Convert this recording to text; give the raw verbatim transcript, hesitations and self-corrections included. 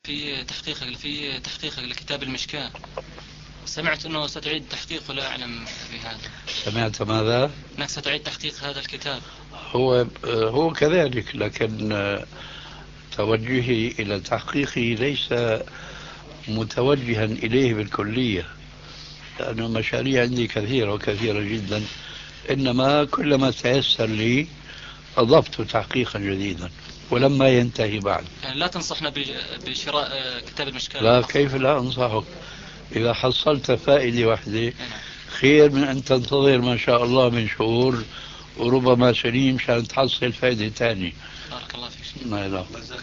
في تحقيقك في تحقيقك لكتاب المشكاة، سمعت أنه ستعيد تحقيقه، لا أعلم بهذا. سمعت ماذا؟ أنك ستعيد تحقيق هذا الكتاب. هو هو كذلك، لكن توجهي إلى تحقيقه ليس متوجها إليه بالكلية، لأن المشاريع عندي كثيرة وكثيرة جدا، إنما كلما تيسر لي أضفت تحقيقا جديدا ولما ينتهي بعد. يعني لا تنصحنا بشراء كتاب المشكاة؟ لا، كيف لا أنصحك؟ إذا حصلت فائدة واحدة نعم. خير من أن تنتظر ما شاء الله من شهور وربما سنين مشان تحصل فائدة ثانية. بارك الله فيك. ما لا.